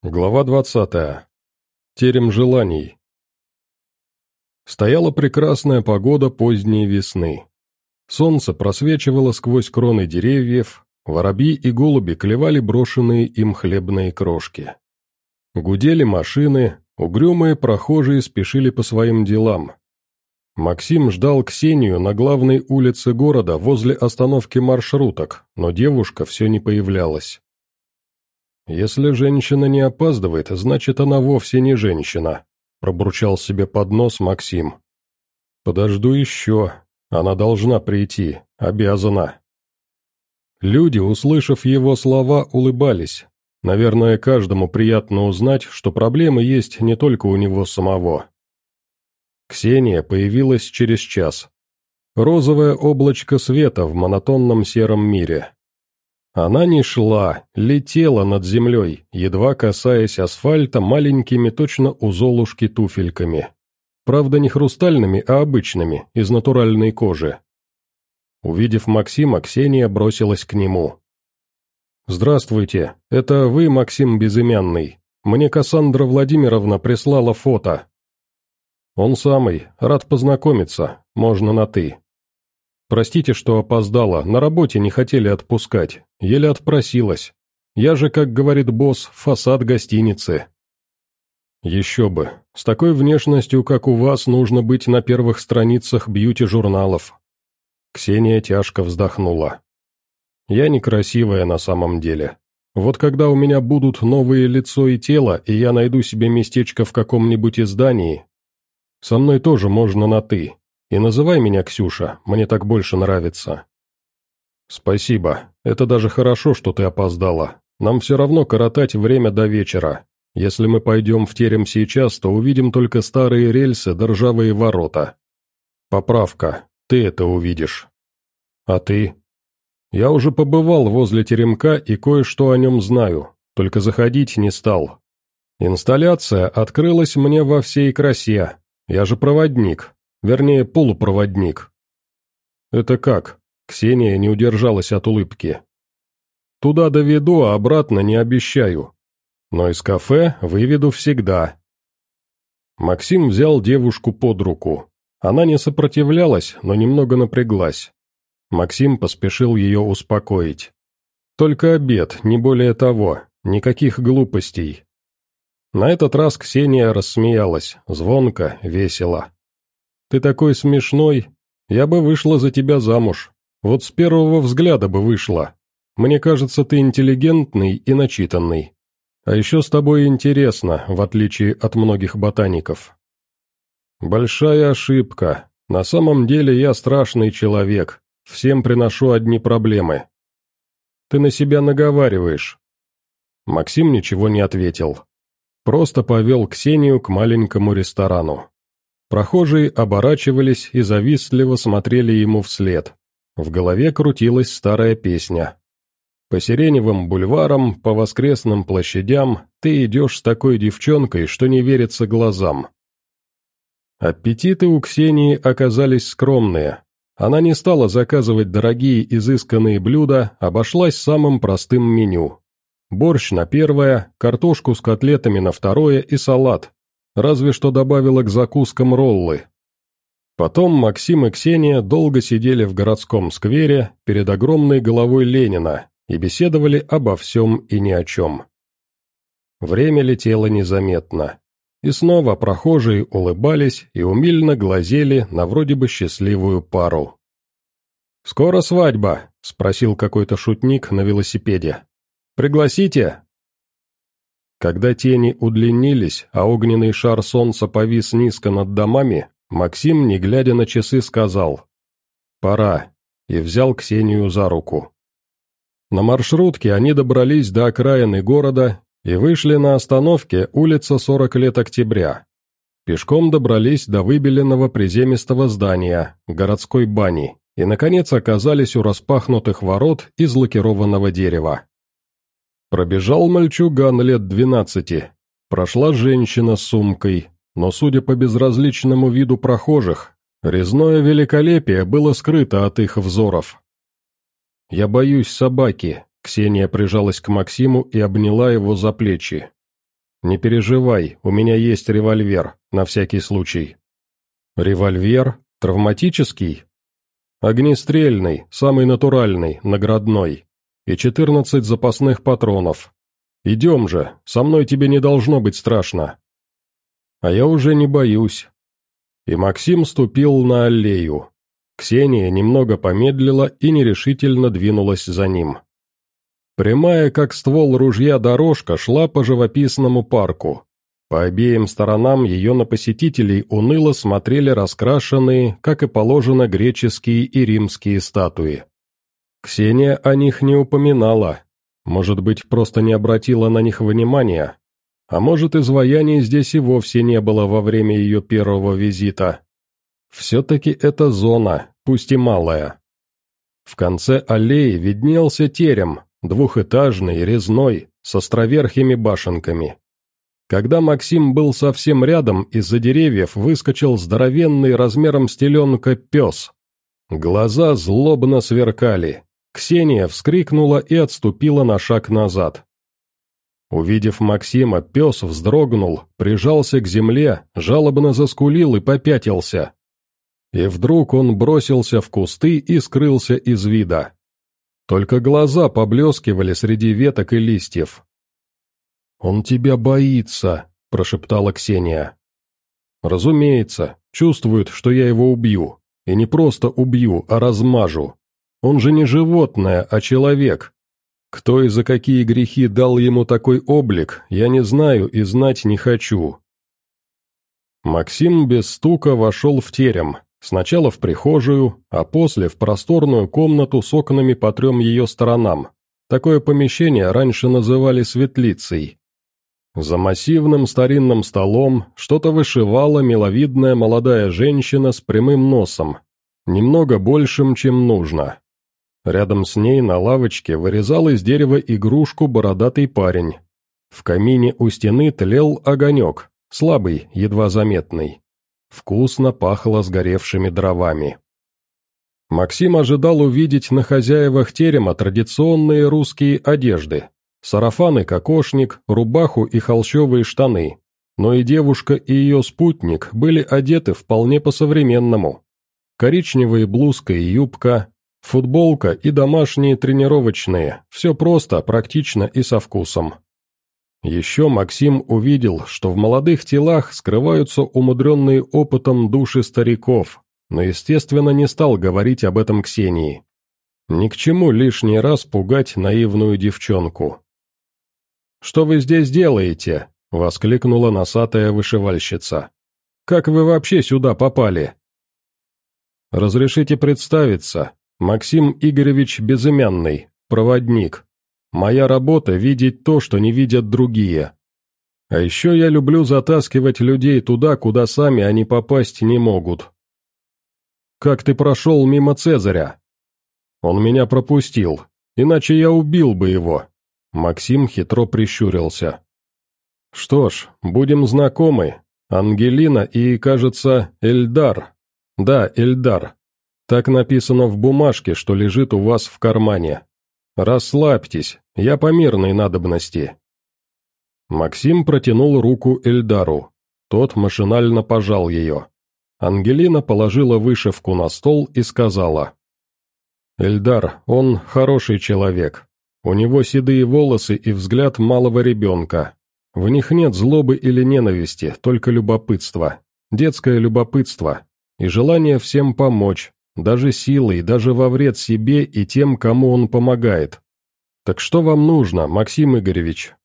Глава 20. Терем желаний. Стояла прекрасная погода поздней весны. Солнце просвечивало сквозь кроны деревьев, воробьи и голуби клевали брошенные им хлебные крошки. Гудели машины, угрюмые прохожие спешили по своим делам. Максим ждал Ксению на главной улице города возле остановки маршруток, но девушка все не появлялась. «Если женщина не опаздывает, значит, она вовсе не женщина», — пробурчал себе под нос Максим. «Подожду еще. Она должна прийти. Обязана». Люди, услышав его слова, улыбались. Наверное, каждому приятно узнать, что проблемы есть не только у него самого. Ксения появилась через час. Розовое облачко света в монотонном сером мире. Она не шла, летела над землей, едва касаясь асфальта маленькими точно у Золушки туфельками. Правда, не хрустальными, а обычными, из натуральной кожи. Увидев Максима, Ксения бросилась к нему. «Здравствуйте, это вы, Максим Безымянный? Мне Кассандра Владимировна прислала фото». «Он самый, рад познакомиться, можно на «ты». Простите, что опоздала, на работе не хотели отпускать, еле отпросилась. Я же, как говорит босс, фасад гостиницы». «Еще бы, с такой внешностью, как у вас, нужно быть на первых страницах бьюти-журналов». Ксения тяжко вздохнула. «Я некрасивая на самом деле. Вот когда у меня будут новые лицо и тело, и я найду себе местечко в каком-нибудь издании, со мной тоже можно на «ты». И называй меня Ксюша, мне так больше нравится». «Спасибо, это даже хорошо, что ты опоздала. Нам все равно коротать время до вечера. Если мы пойдем в терем сейчас, то увидим только старые рельсы да ржавые ворота. Поправка, ты это увидишь. А ты?» «Я уже побывал возле теремка и кое-что о нем знаю, только заходить не стал. Инсталляция открылась мне во всей красе, я же проводник». Вернее, полупроводник. «Это как?» Ксения не удержалась от улыбки. «Туда доведу, а обратно не обещаю. Но из кафе выведу всегда». Максим взял девушку под руку. Она не сопротивлялась, но немного напряглась. Максим поспешил ее успокоить. «Только обед, не более того, никаких глупостей». На этот раз Ксения рассмеялась, звонко, весело. «Ты такой смешной, я бы вышла за тебя замуж. Вот с первого взгляда бы вышла. Мне кажется, ты интеллигентный и начитанный. А еще с тобой интересно, в отличие от многих ботаников». «Большая ошибка. На самом деле я страшный человек, всем приношу одни проблемы». «Ты на себя наговариваешь». Максим ничего не ответил. Просто повел Ксению к маленькому ресторану. Прохожие оборачивались и завистливо смотрели ему вслед. В голове крутилась старая песня. «По сиреневым бульварам, по воскресным площадям ты идешь с такой девчонкой, что не верится глазам». Аппетиты у Ксении оказались скромные. Она не стала заказывать дорогие изысканные блюда, обошлась самым простым меню. Борщ на первое, картошку с котлетами на второе и салат. Разве что добавила к закускам роллы. Потом Максим и Ксения долго сидели в городском сквере перед огромной головой Ленина и беседовали обо всем и ни о чем. Время летело незаметно. И снова прохожие улыбались и умильно глазели на вроде бы счастливую пару. «Скоро свадьба?» — спросил какой-то шутник на велосипеде. «Пригласите?» Когда тени удлинились, а огненный шар солнца повис низко над домами, Максим, не глядя на часы, сказал «Пора», и взял Ксению за руку. На маршрутке они добрались до окраины города и вышли на остановке улица 40 лет октября. Пешком добрались до выбеленного приземистого здания, городской бани, и, наконец, оказались у распахнутых ворот из лакированного дерева. Пробежал мальчуган лет 12, прошла женщина с сумкой, но, судя по безразличному виду прохожих, резное великолепие было скрыто от их взоров. «Я боюсь собаки», — Ксения прижалась к Максиму и обняла его за плечи. Не переживай, у меня есть револьвер, на всякий случай». «Револьвер? Травматический?» «Огнестрельный, самый натуральный, наградной. И 14 запасных патронов. Идем же, со мной тебе не должно быть страшно». «А я уже не боюсь». И Максим ступил на аллею. Ксения немного помедлила и нерешительно двинулась за ним. Прямая, как ствол ружья, дорожка шла по живописному парку. По обеим сторонам ее на посетителей уныло смотрели раскрашенные, как и положено, греческие и римские статуи. Ксения о них не упоминала, может быть, просто не обратила на них внимания, а может, изваяний здесь и вовсе не было во время ее первого визита. Все-таки это зона, пусть и малая. В конце аллеи виднелся терем, двухэтажный, резной, с островерхими башенками. Когда Максим был совсем рядом, из-за деревьев выскочил здоровенный размером с теленка пес. Глаза злобно сверкали. Ксения вскрикнула и отступила на шаг назад. Увидев Максима, пес вздрогнул, прижался к земле, жалобно заскулил и попятился. И вдруг он бросился в кусты и скрылся из вида. Только глаза поблескивали среди веток и листьев. «Он тебя боится», — прошептала Ксения. «Разумеется, чувствует, что я его убью. И не просто убью, а размажу. Он же не животное, а человек. Кто и за какие грехи дал ему такой облик, я не знаю и знать не хочу». Максим без стука вошел в терем, сначала в прихожую, а после в просторную комнату с окнами по 3 ее сторонам. Такое помещение раньше называли светлицей. За массивным старинным столом что-то вышивала миловидная молодая женщина с прямым носом, немного большим, чем нужно. Рядом с ней на лавочке вырезал из дерева игрушку бородатый парень. В камине у стены тлел огонек, слабый, едва заметный. Вкусно пахло сгоревшими дровами. Максим ожидал увидеть на хозяевах терема традиционные русские одежды. Сарафан и кокошник, рубаху и холщовые штаны. Но и девушка, и ее спутник были одеты вполне по-современному. Коричневая блузка и юбка, футболка и домашние тренировочные, все просто, практично и со вкусом. Еще Максим увидел, что в молодых телах скрываются умудренные опытом души стариков, но, естественно, не стал говорить об этом Ксении. Ни к чему лишний раз пугать наивную девчонку. «Что вы здесь делаете?» — воскликнула носатая вышивальщица. «Как вы вообще сюда попали?» «Разрешите представиться, Максим Игоревич Безымянный, проводник. Моя работа — видеть то, что не видят другие. А еще я люблю затаскивать людей туда, куда сами они попасть не могут». «Как ты прошел мимо Цезаря?» «Он меня пропустил, иначе я убил бы его». Максим хитро прищурился. «Что ж, будем знакомы. Ангелина и, кажется, Эльдар. Да, Эльдар. Так написано в бумажке, что лежит у вас в кармане. Расслабьтесь, я по мирной надобности». Максим протянул руку Эльдару. Тот машинально пожал ее. Ангелина положила вышивку на стол и сказала: «Эльдар, он хороший человек. У него седые волосы и взгляд малого ребенка. В них нет злобы или ненависти, только любопытство. Детское любопытство. И желание всем помочь, даже силой, даже во вред себе и тем, кому он помогает. Так что вам нужно, Максим Игоревич?»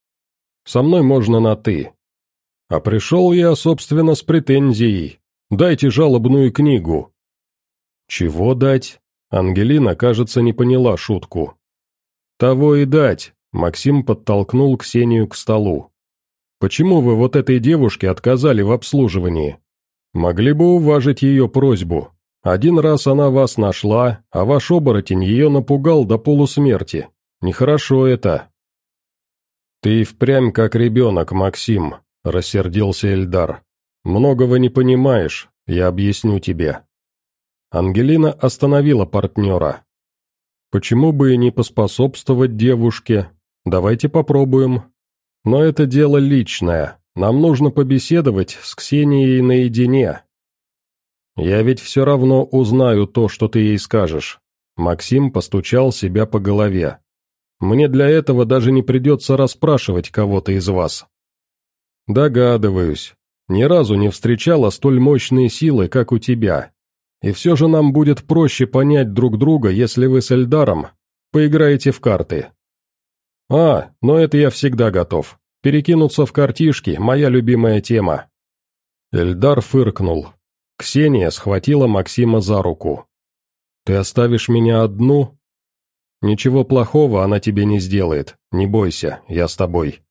«Со мной можно на «ты». А пришел я, собственно, с претензией. Дайте жалобную книгу». «Чего дать?» Ангелина, кажется, не поняла шутку. «Того и дать», — Максим подтолкнул Ксению к столу. «Почему вы вот этой девушке отказали в обслуживании? Могли бы уважить ее просьбу. Один раз она вас нашла, а ваш оборотень ее напугал до полусмерти. Нехорошо это». «Ты и впрямь как ребенок, Максим», — рассердился Эльдар. «Многого не понимаешь, я объясню тебе». Ангелина остановила партнера. «Почему бы и не поспособствовать девушке? Давайте попробуем». Но это дело личное, нам нужно побеседовать с Ксенией наедине. Я ведь все равно узнаю то, что ты ей скажешь. Максим постучал себя по голове. Мне для этого даже не придется расспрашивать кого-то из вас. Догадываюсь. Ни разу не встречала столь мощные силы, как у тебя. И все же нам будет проще понять друг друга, если вы с Эльдаром поиграете в карты. Но это я всегда готов. Перекинуться в картишки – моя любимая тема. Эльдар фыркнул. Ксения схватила Максима за руку. «Ты оставишь меня одну?» «Ничего плохого она тебе не сделает, не бойся, я с тобой».